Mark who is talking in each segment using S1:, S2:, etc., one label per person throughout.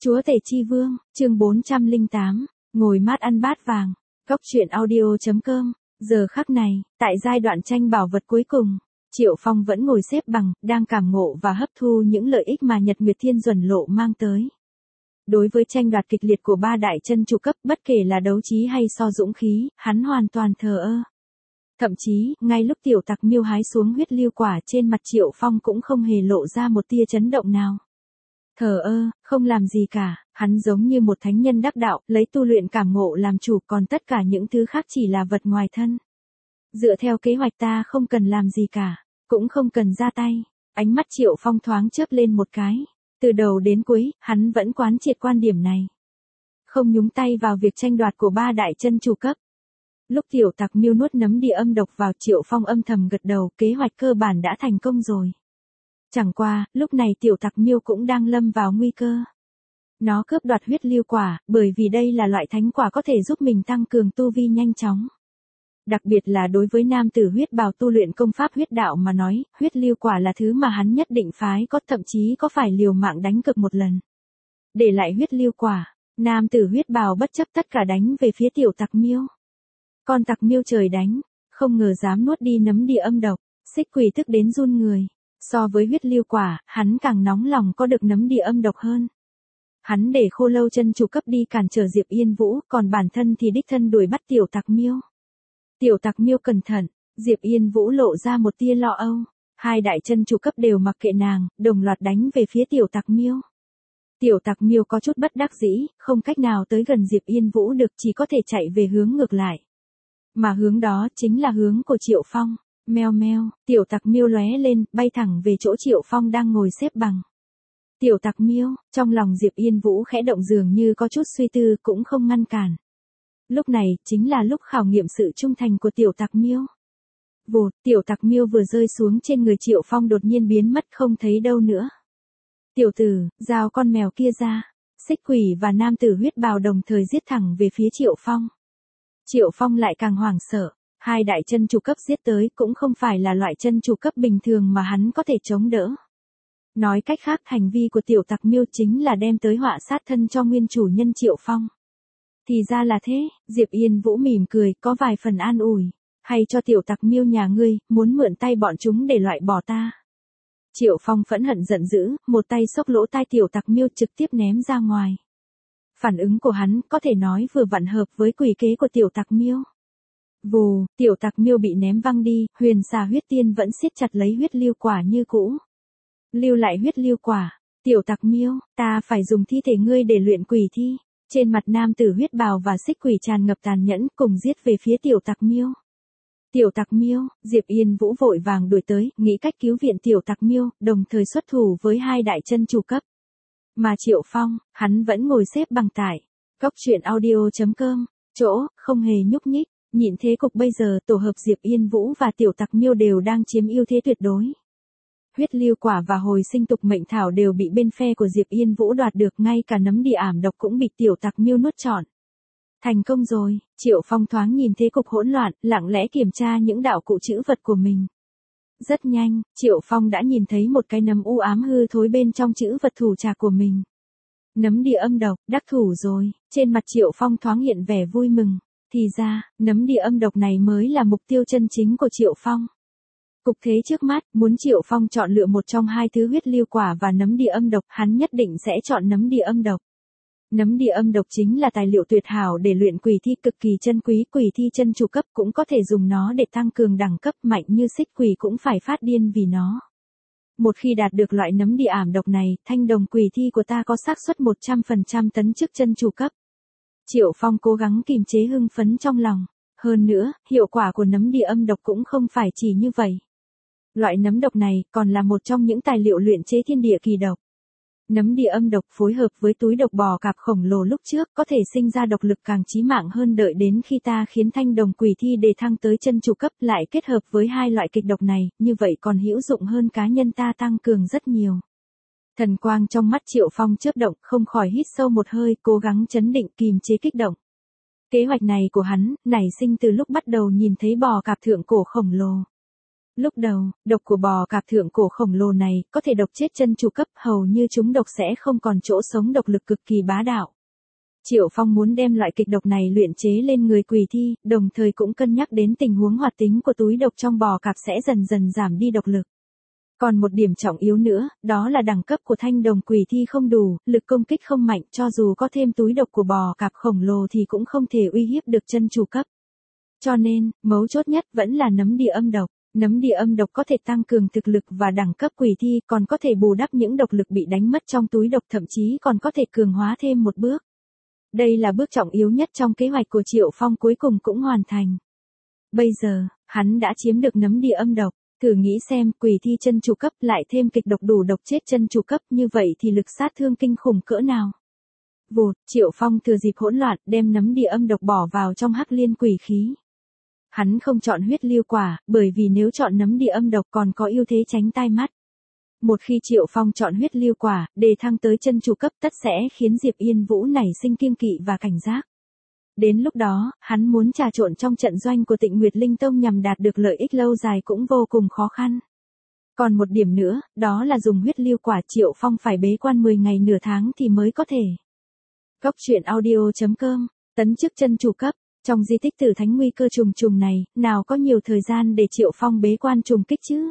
S1: Chúa Tể Chi Vương, chương 408, ngồi mát ăn bát vàng. Góc truyện audio.com. Giờ khắc này, tại giai đoạn tranh bảo vật cuối cùng, Triệu Phong vẫn ngồi xếp bằng, đang cảm ngộ và hấp thu những lợi ích mà Nhật Nguyệt Thiên Duẩn Lộ mang tới. Đối với tranh đoạt kịch liệt của ba đại chân chủ cấp, bất kể là đấu trí hay so dũng khí, hắn hoàn toàn thờ ơ. Thậm chí, ngay lúc tiểu tặc miêu hái xuống huyết lưu quả trên mặt Triệu Phong cũng không hề lộ ra một tia chấn động nào. Thờ ơ, không làm gì cả, hắn giống như một thánh nhân đắc đạo, lấy tu luyện cảm ngộ làm chủ, còn tất cả những thứ khác chỉ là vật ngoài thân. Dựa theo kế hoạch ta không cần làm gì cả, cũng không cần ra tay. Ánh mắt Triệu Phong thoáng chớp lên một cái. Từ đầu đến cuối, hắn vẫn quán triệt quan điểm này. Không nhúng tay vào việc tranh đoạt của ba đại chân chủ cấp. Lúc tiểu tặc miêu nuốt nấm địa âm độc vào, Triệu Phong âm thầm gật đầu, kế hoạch cơ bản đã thành công rồi. Chẳng qua, lúc này tiểu tặc miêu cũng đang lâm vào nguy cơ. Nó cướp đoạt huyết lưu quả, bởi vì đây là loại thánh quả có thể giúp mình tăng cường tu vi nhanh chóng. Đặc biệt là đối với nam tử huyết bào tu luyện công pháp huyết đạo mà nói, huyết lưu quả là thứ mà hắn nhất định phái có, thậm chí có phải liều mạng đánh cược một lần. Để lại huyết lưu quả, nam tử huyết bào bất chấp tất cả đánh về phía tiểu tặc miêu. Con tặc miêu trời đánh, không ngờ dám nuốt đi nấm địa âm độc, xích quỷ tức đến run người. So với huyết lưu quả, hắn càng nóng lòng có được nấm địa âm độc hơn. Hắn để Khô Lâu chân chủ cấp đi cản trở Diệp Yên Vũ, còn bản thân thì đích thân đuổi bắt tiểu tặc miêu. Tiểu tặc miêu cẩn thận, Diệp Yên Vũ lộ ra một tia lo âu. Hai đại chân chủ cấp đều mặc kệ nàng, đồng loạt đánh về phía tiểu tặc miêu. Tiểu tặc miêu có chút bất đắc dĩ, không cách nào tới gần Diệp Yên Vũ được, chỉ có thể chạy về hướng ngược lại. Mà hướng đó chính là hướng của Triệu Phong. Meo meo, tiểu tặc miêu lóe lên, bay thẳng về chỗ Triệu Phong đang ngồi xếp bằng. Tiểu tặc miêu, trong lòng Diệp Yên Vũ khẽ động, dường như có chút suy tư, cũng không ngăn cản. Lúc này, chính là lúc khảo nghiệm sự trung thành của tiểu tặc miêu. Vụt, tiểu tặc miêu vừa rơi xuống trên người Triệu Phong đột nhiên biến mất không thấy đâu nữa. Tiểu tử, giao con mèo kia ra. Xích quỷ và nam tử huyết bào đồng thời giết thẳng về phía Triệu Phong. Triệu Phong lại càng hoảng sợ. Hai đại chân chủ cấp giết tới cũng không phải là loại chân chủ cấp bình thường mà hắn có thể chống đỡ. Nói cách khác, hành vi của tiểu tặc miêu chính là đem tới họa sát thân cho nguyên chủ nhân Triệu Phong. Thì ra là thế, Diệp Yên Vũ mỉm cười, có vài phần an ủi. Hay cho tiểu tặc miêu nhà ngươi, muốn mượn tay bọn chúng để loại bỏ ta. Triệu Phong phẫn hận giận dữ, một tay xốc lỗ tai tiểu tặc miêu trực tiếp ném ra ngoài. Phản ứng của hắn có thể nói vừa vặn hợp với quỷ kế của tiểu tặc miêu. Vù, tiểu tặc miêu bị ném văng đi, huyền xà huyết tiên vẫn siết chặt lấy huyết lưu quả như cũ. Lưu lại huyết lưu quả, tiểu tặc miêu, ta phải dùng thi thể ngươi để luyện quỷ thi. Trên mặt nam tử huyết bào và xích quỷ tràn ngập tàn nhẫn, cùng giết về phía tiểu tặc miêu. Tiểu tặc miêu, Diệp Yên Vũ vội vàng đuổi tới, nghĩ cách cứu viện tiểu tặc miêu, đồng thời xuất thủ với hai đại chân chủ cấp. Mà Triệu Phong, hắn vẫn ngồi xếp bằng tại góc truyện audio.com, chỗ không hề nhúc nhích. Nhìn thế cục bây giờ, tổ hợp Diệp Yên Vũ và tiểu tặc miêu đều đang chiếm ưu thế tuyệt đối. Huyết lưu quả và hồi sinh tục mệnh thảo đều bị bên phe của Diệp Yên Vũ đoạt được, ngay cả nấm địa ảm độc cũng bị tiểu tặc miêu nuốt trọn. Thành công rồi, Triệu Phong thoáng nhìn thế cục hỗn loạn, lặng lẽ kiểm tra những đạo cụ trữ vật của mình. Rất nhanh, Triệu Phong đã nhìn thấy một cái nấm u ám hư thối bên trong trữ vật thủ trạc của mình. Nấm địa âm độc, đắc thủ rồi, trên mặt Triệu Phong thoáng hiện vẻ vui mừng. Thì ra, nấm địa âm độc này mới là mục tiêu chân chính của Triệu Phong. Cục thế trước mắt, muốn Triệu Phong chọn lựa một trong hai thứ huyết lưu quả và nấm địa âm độc, hắn nhất định sẽ chọn nấm địa âm độc. Nấm địa âm độc chính là tài liệu tuyệt hảo để luyện quỷ thi, cực kỳ chân quý, quỷ thi chân chủ cấp cũng có thể dùng nó để tăng cường đẳng cấp, mạnh như xích quỷ cũng phải phát điên vì nó. Một khi đạt được loại nấm địa ảm độc này, thanh đồng quỷ thi của ta có xác suất 100% tấn chức chân chủ cấp. Triệu Phong cố gắng kìm chế hưng phấn trong lòng. Hơn nữa, hiệu quả của nấm địa âm độc cũng không phải chỉ như vậy. Loại nấm độc này còn là một trong những tài liệu luyện chế thiên địa kỳ độc. Nấm địa âm độc phối hợp với túi độc bò cạp khổng lồ lúc trước có thể sinh ra độc lực càng chí mạng hơn, đợi đến khi ta khiến thanh đồng quỷ thi đề thăng tới chân chủ cấp lại kết hợp với hai loại kịch độc này, như vậy còn hữu dụng hơn cá nhân ta tăng cường rất nhiều. Thần quang trong mắt Triệu Phong chớp động, không khỏi hít sâu một hơi, cố gắng trấn định kìm chế kích động. Kế hoạch này của hắn, nảy sinh từ lúc bắt đầu nhìn thấy bò cạp thượng cổ khổng lồ. Lúc đầu, độc của bò cạp thượng cổ khổng lồ này có thể độc chết chân chủ cấp, hầu như chúng độc sẽ không còn chỗ sống, độc lực cực kỳ bá đạo. Triệu Phong muốn đem loại kịch độc này luyện chế lên người quỷ thi, đồng thời cũng cân nhắc đến tình huống hoạt tính của túi độc trong bò cạp sẽ dần dần giảm đi độc lực. Còn một điểm trọng yếu nữa, đó là đẳng cấp của thanh đồng quỷ thi không đủ, lực công kích không mạnh, cho dù có thêm túi độc của bò cạp khổng lồ thì cũng không thể uy hiếp được chân chủ cấp. Cho nên, mấu chốt nhất vẫn là nấm địa âm độc. Nấm địa âm độc có thể tăng cường thực lực và đẳng cấp quỷ thi, còn có thể bù đắp những độc lực bị đánh mất trong túi độc, thậm chí còn có thể cường hóa thêm một bước. Đây là bước trọng yếu nhất trong kế hoạch của Triệu Phong, cuối cùng cũng hoàn thành. Bây giờ, hắn đã chiếm được nấm địa âm độc. Thử nghĩ xem, quỷ thi chân chủ cấp lại thêm kịch độc đủ độc chết chân chủ cấp, như vậy thì lực sát thương kinh khủng cỡ nào. Vụt, Triệu Phong thừa dịp hỗn loạn đem nấm địa âm độc bỏ vào trong hắc liên quỷ khí. Hắn không chọn huyết lưu quả, bởi vì nếu chọn nấm địa âm độc còn có ưu thế tránh tai mắt. Một khi Triệu Phong chọn huyết lưu quả, đề thăng tới chân chủ cấp tất sẽ khiến Diệp Yên Vũ nảy sinh kiêng kỵ và cảnh giác. Đến lúc đó, hắn muốn trà trộn trong trận doanh của Tịnh Nguyệt Linh Tông nhằm đạt được lợi ích lâu dài cũng vô cùng khó khăn. Còn một điểm nữa, đó là dùng huyết lưu quả, Triệu Phong phải bế quan 10 ngày nửa tháng thì mới có thể. Góc truyện audio.com, tấn chức chân chủ cấp. Trong di tích Tử Thánh nguy cơ trùng trùng này, nào có nhiều thời gian để Triệu Phong bế quan trùng kích chứ?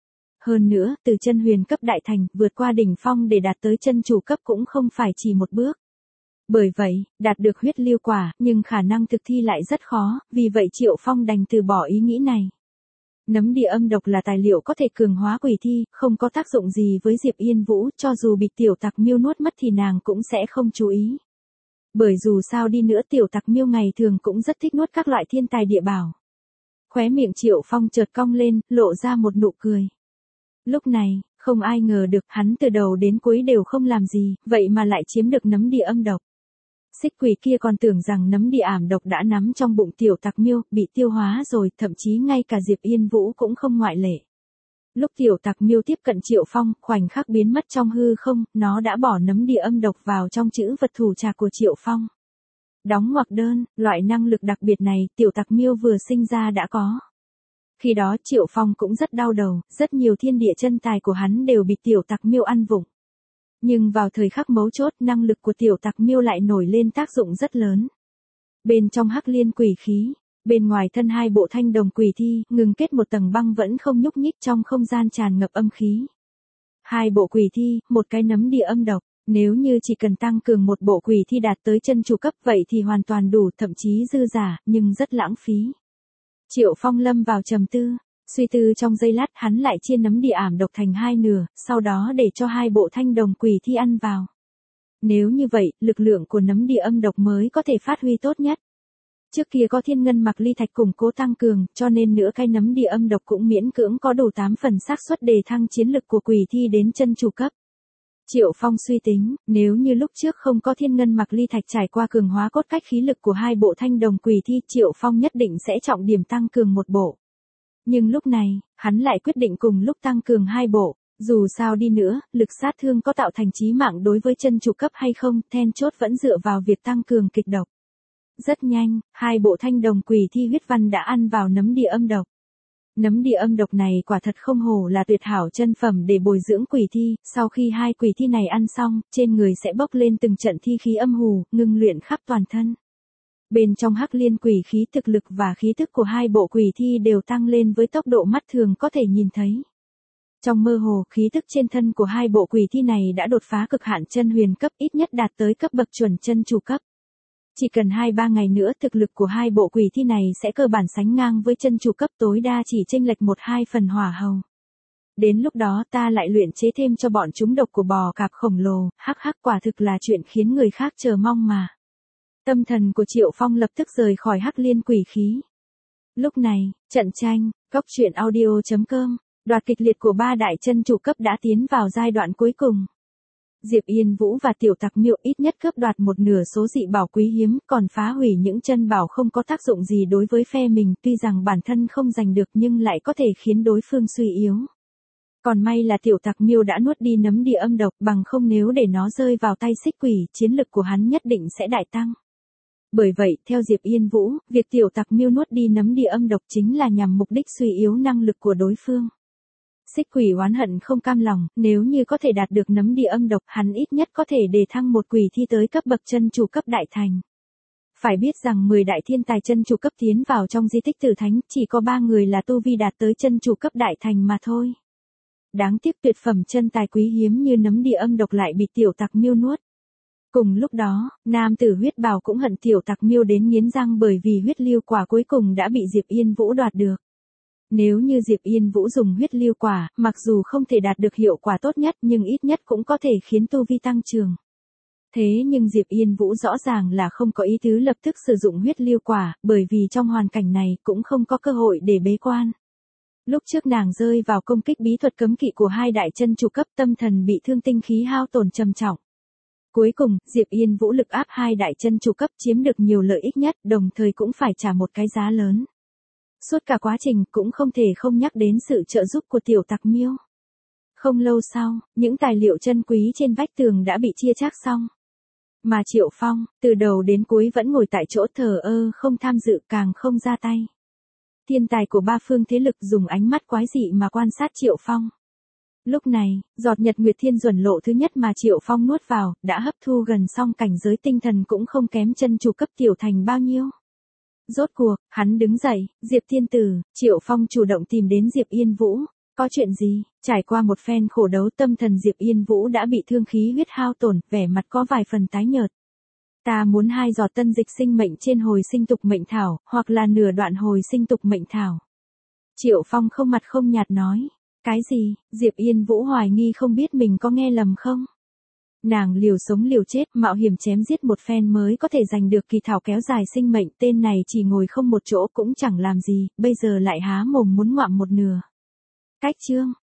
S1: Hơn nữa, từ chân huyền cấp đại thành, vượt qua đỉnh phong để đạt tới chân chủ cấp cũng không phải chỉ một bước. Bởi vậy, đạt được huyết lưu quả, nhưng khả năng thực thi lại rất khó, vì vậy Triệu Phong đành từ bỏ ý nghĩ này. Nấm địa âm độc là tài liệu có thể cường hóa quỷ thi, không có tác dụng gì với Diệp Yên Vũ, cho dù bị tiểu tặc miêu nuốt mất thì nàng cũng sẽ không chú ý. Bởi dù sao đi nữa tiểu tặc miêu ngày thường cũng rất thích nuốt các loại thiên tài địa bảo. Khóe miệng Triệu Phong chợt cong lên, lộ ra một nụ cười. Lúc này, không ai ngờ được hắn từ đầu đến cuối đều không làm gì, vậy mà lại chiếm được nấm địa âm độc. Xích quỷ kia còn tưởng rằng nấm địa ảm độc đã nắm trong bụng tiểu tặc miêu, bị tiêu hóa rồi, thậm chí ngay cả Diệp Yên Vũ cũng không ngoại lệ. Lúc tiểu tặc miêu tiếp cận Triệu Phong, khoảnh khắc biến mất trong hư không, nó đã bỏ nấm địa âm độc vào trong chữ vật thủ trạc của Triệu Phong. Đóng ngoặc đơn, loại năng lực đặc biệt này tiểu tặc miêu vừa sinh ra đã có. Khi đó Triệu Phong cũng rất đau đầu, rất nhiều thiên địa chân tài của hắn đều bị tiểu tặc miêu ăn vụng. Nhưng vào thời khắc mấu chốt, năng lực của tiểu tặc miêu lại nổi lên tác dụng rất lớn. Bên trong hắc liên quỷ khí, bên ngoài thân hai bộ thanh đồng quỷ thi, ngừng kết một tầng băng vẫn không nhúc nhích trong không gian tràn ngập âm khí. Hai bộ quỷ thi, một cái nấm địa âm độc, nếu như chỉ cần tăng cường một bộ quỷ thi đạt tới chân chủ cấp vậy thì hoàn toàn đủ, thậm chí dư giả, nhưng rất lãng phí. Triệu Phong lâm vào trầm tư, suy tư trong giây lát hắn lại chia nấm địa ảm độc thành hai nửa, sau đó để cho hai bộ thanh đồng quỷ thi ăn vào. Nếu như vậy, lực lượng của nấm địa âm độc mới có thể phát huy tốt nhất. Trước kia có thiên ngân mặc ly thạch củng cố tăng cường, cho nên nửa cái nấm địa âm độc cũng miễn cưỡng có đủ 8 phần xác suất đề thăng chiến lực của quỷ thi đến chân chủ cấp. Triệu Phong suy tính, nếu như lúc trước không có thiên ngân mặc ly thạch trải qua cường hóa cốt cách khí lực của hai bộ thanh đồng quỷ thi, Triệu Phong nhất định sẽ trọng điểm tăng cường một bộ. Nhưng lúc này, hắn lại quyết định cùng lúc tăng cường hai bộ. Dù sao đi nữa, lực sát thương có tạo thành chí mạng đối với chân chủ cấp hay không, then chốt vẫn dựa vào việc tăng cường kịch độc. Rất nhanh, hai bộ thanh đồng quỷ thi huyết văn đã ăn vào nấm địa âm độc. Nấm địa âm độc này quả thật không hổ là tuyệt hảo chân phẩm để bồi dưỡng quỷ thi, sau khi hai quỷ thi này ăn xong, trên người sẽ bốc lên từng trận thi khí âm hù, ngưng luyện khắp toàn thân. Bên trong hắc liên quỷ khí, thực lực và khí thức của hai bộ quỷ thi đều tăng lên với tốc độ mắt thường có thể nhìn thấy. Trong mơ hồ, khí thức trên thân của hai bộ quỷ thi này đã đột phá cực hạn chân huyền cấp, ít nhất đạt tới cấp bậc chuẩn chân chủ cấp. Chỉ cần 2-3 ngày nữa thực lực của hai bộ quỷ thi này sẽ cơ bản sánh ngang với chân chủ cấp, tối đa chỉ chênh lệch 1-2 phần hỏa hầu. Đến lúc đó ta lại luyện chế thêm cho bọn chúng độc của bò cạp khổng lồ, hắc hắc, quả thực là chuyện khiến người khác chờ mong mà. Tâm thần của Triệu Phong lập tức rời khỏi hắc liên quỷ khí. Lúc này, trận tranh, góc truyện audio.com, đoạt kịch liệt của ba đại chân chủ cấp đã tiến vào giai đoạn cuối cùng. Diệp Yên Vũ và tiểu tặc miêu ít nhất cướp đoạt một nửa số dị bảo quý hiếm, còn phá hủy những chân bảo không có tác dụng gì đối với phe mình, tuy rằng bản thân không giành được nhưng lại có thể khiến đối phương suy yếu. Còn may là tiểu tặc miêu đã nuốt đi nấm địa âm độc, bằng không nếu để nó rơi vào tay xích quỷ, chiến lực của hắn nhất định sẽ đại tăng. Bởi vậy, theo Diệp Yên Vũ, việc Tiểu Tặc Miêu nuốt đi nấm địa âm độc chính là nhằm mục đích suy yếu năng lực của đối phương. Xích Quỷ oán hận không cam lòng, nếu như có thể đạt được nấm địa âm độc, hắn ít nhất có thể đề thăng một quỷ thi tới cấp bậc chân chủ cấp đại thành. Phải biết rằng 10 đại thiên tài chân chủ cấp tiến vào trong di tích tử thánh, chỉ có 3 người là tu vi đạt tới chân chủ cấp đại thành mà thôi. Đáng tiếc tuyệt phẩm chân tài quý hiếm như nấm địa âm độc lại bị Tiểu Tặc Miêu nuốt. Cùng lúc đó, nam tử huyết bào cũng hận Tiểu Tặc Miêu đến nghiến răng bởi vì huyết lưu quả cuối cùng đã bị Diệp Yên Vũ đoạt được. Nếu như Diệp Yên Vũ dùng huyết lưu quả, mặc dù không thể đạt được hiệu quả tốt nhất nhưng ít nhất cũng có thể khiến tu vi tăng trưởng. Thế nhưng Diệp Yên Vũ rõ ràng là không có ý tứ lập tức sử dụng huyết lưu quả, bởi vì trong hoàn cảnh này cũng không có cơ hội để bế quan. Lúc trước nàng rơi vào công kích bí thuật cấm kỵ của 2 đại chân chủ cấp, tâm thần bị thương, tinh khí hao tổn trầm trọng. Cuối cùng, Diệp Yên Vũ lực áp 2 đại chân chủ cấp chiếm được nhiều lợi ích nhất, đồng thời cũng phải trả một cái giá lớn. Suốt cả quá trình cũng không thể không nhắc đến sự trợ giúp của Tiểu Tặc Miêu. Không lâu sau, những tài liệu chân quý trên vách tường đã bị chia chác xong. Mà Triệu Phong, từ đầu đến cuối vẫn ngồi tại chỗ thờ ơ không tham dự càng không ra tay. Thiên tài của 3 phương thế lực dùng ánh mắt quái dị mà quan sát Triệu Phong. Lúc này, giọt nhật nguyệt thiên duẩn lộ thứ nhất mà Triệu Phong nuốt vào, đã hấp thu gần xong, cảnh giới tinh thần cũng không kém chân chủ cấp tiểu thành bao nhiêu. Rốt cuộc, hắn đứng dậy, Diệp Thiên Tử, Triệu Phong chủ động tìm đến Diệp Yên Vũ. Có chuyện gì? Trải qua một phen khổ đấu, tâm thần Diệp Yên Vũ đã bị thương khí huyết hao tổn, vẻ mặt có vài phần tái nhợt. Ta muốn 2 giọt tân dịch sinh mệnh trên hồi sinh tục mệnh thảo, hoặc là nửa đoạn hồi sinh tục mệnh thảo. Triệu Phong không mặt không nhạt nói. Cái gì? Diệp Yên Vũ hoài nghi không biết mình có nghe lầm không? Nàng liều sống liều chết, mạo hiểm chém giết một phen mới có thể giành được kỳ thảo kéo dài sinh mệnh, tên này chỉ ngồi không một chỗ cũng chẳng làm gì, bây giờ lại há mồm muốn ngoạm một nửa. Cách chương